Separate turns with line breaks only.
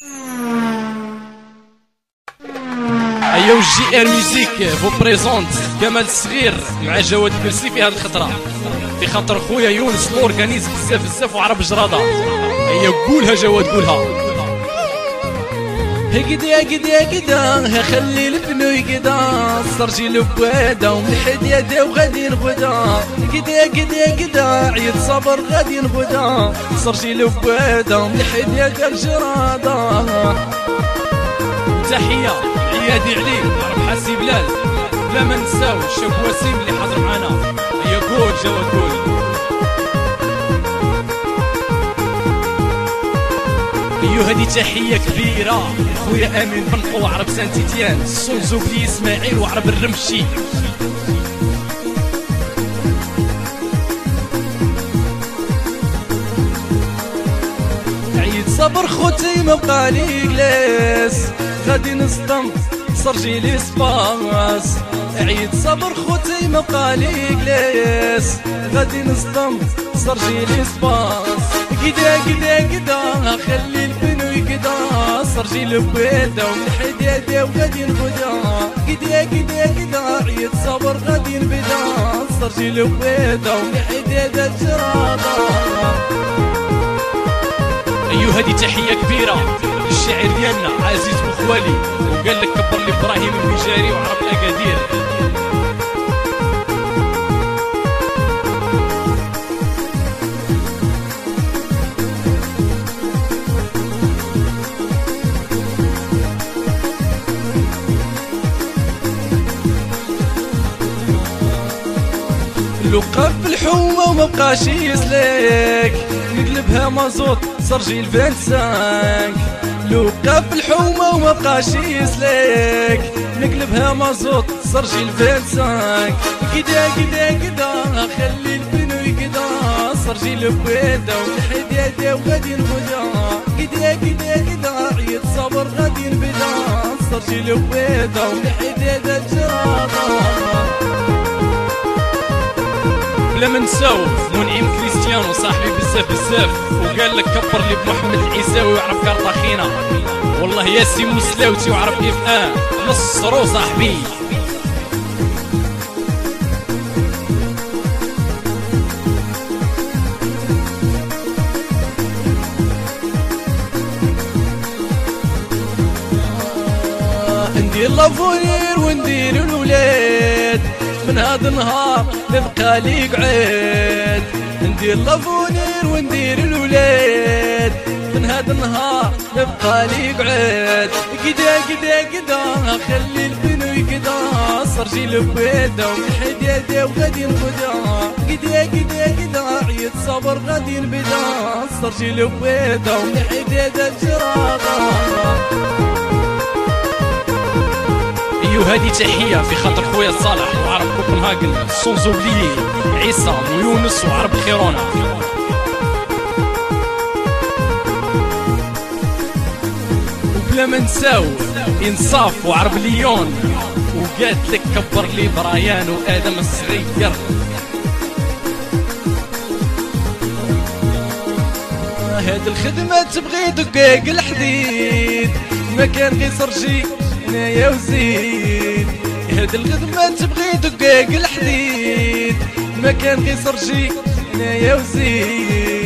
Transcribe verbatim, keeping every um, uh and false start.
ايوا جي ار ميوزيك فو بريزونت كمال الصغير مع جواد كرسي في هذه الخطره، في خاطر خويا يونس الاورغانيز بزاف بزاف وعرب جراده. ايوا قولها جواد قولها. هكدا هكدا هكدا خلي البنو يقدا السرجي لبوادا وملحد يدا وغادي نغدا. هكدا هكدا هكدا عيد صبر غادي نغدا السرجي لبوادا وملحد يدا الجراده. تحيه عيادي علي عرب حاسي بلال، بلا ما نساو الشاب وسيم اللي حاضر معانا. هيا قول جواد قول. ايوا هادي تحيه كبيره خويا امين بن وعرب سانتيتيان السونزو بلي اسماعيل وعرب الرمشي. عيد صبر خوتي ما بقى لي جلاس غادي نصدم سرجي لي سباس. عيد صبر خوتي ما بقى لي جلاس غادي نصدم سرجي لي سباس. كدا كدا كدا خلي البنو يكدا سرجي لبوادا وملحد يدا وغادي نبدا. كدا كدا كدا عيد صبر غادي نبدا سرجي لبوادا وملحد يدا الجراده. ايوا هادي تحيه كبيره للشاعر ديالنا عزيز بوخوالي وقال لك كبر لي ابراهيم المجاري وعرب الاكادير. لقى في الحومه وما بقاش يسلك نقلبها مازوت سرجي الفانسانك. لقى في الحومه وما بقاش يسلك نقلبها مازوت سرجي الفانسانك. كدا كدا كدا خلي البنو يكدا سرجي لبوادا وملحد يدا وغادي نبدا. كدا كدا كدا عيد صبر غادي نبدا سرجي لبوادا وملحد يدا الجراده. بلا ما نساو منعم كريستيانو صاحبي بزاف بزاف وقال لك كبر لي بمحمد العيساوي وعرف كارطاخينا. والله يا سي مسلاوتي وعرف اف ان نصرو صاحبي. ندير لافونير وندير الولاد من هذا النهار نبقى لي قعاد. ندير لافونير وندير الولاد من هذا النهار نبقى لي قعاد. كدا كدا كدا خلي البنو يكدا سرجي لبوادا وملحد يدا وغادي نبدا. كدا كدا كدا عيد صبر غادي نبدا سرجي لبوادا وملحد يدا الجراده. ايوا هادي تحيه في خاطر خويا صالح وعرب كوبنهاجن سونزوبلي عيسى ويونس وعرب خيرونا. وبلا ما نساو انصاف وعرب ليون وقالت لك كبر لي برايان وادم الصغير. هاد الخدمه تبغي دقيق الحديد ما كان غير سرجي يا وزيد. هاد الخدمة تبغي دقيق الحديد ما كان غير سرجي يا وزيد.